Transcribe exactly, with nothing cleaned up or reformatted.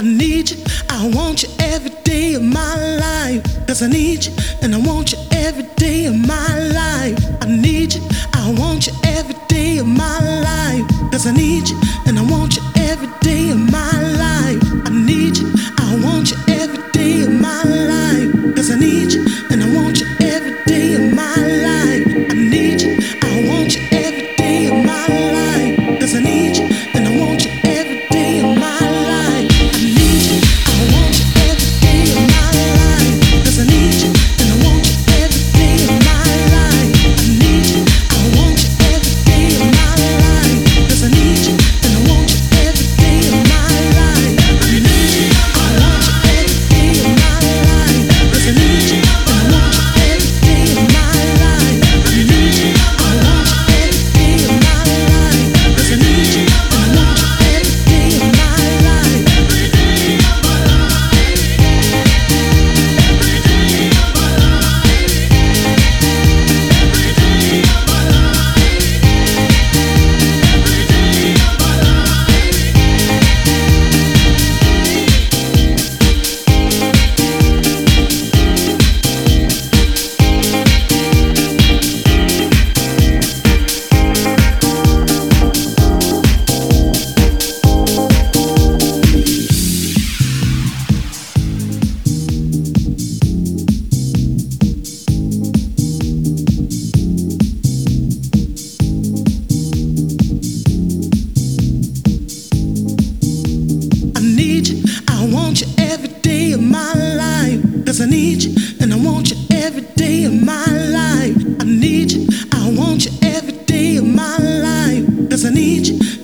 need you, I want you every day of my life. Cause I need you, and I want you every day of my life. I need you, I want you every day of my life. Cause I need you, and I want you every day of my life. I need you, I want you every day of my life. Cause I need you, and I want you every day of my life. I need you, I want you every day of my life. Cause I need you, and I want you every day of my life. I need you, I want you every day of my life. Cause I need you, and I want you every day of my life. I need you, I want you every day of my life. Cause I need you, and I want you every day of my life. I need you, I want you every day of my life. Cause I need you, and I want you every day of my life. I need you, I want you every day of my life. Cause I need you, and I want you every day of my life. Every day of my life. Every day of my life. Every day of my life. Every day of my I need you, I want you every day of my life. Cause I need you, and I want you every day of my life. I need you, I want you every day of my life. Cause I need you,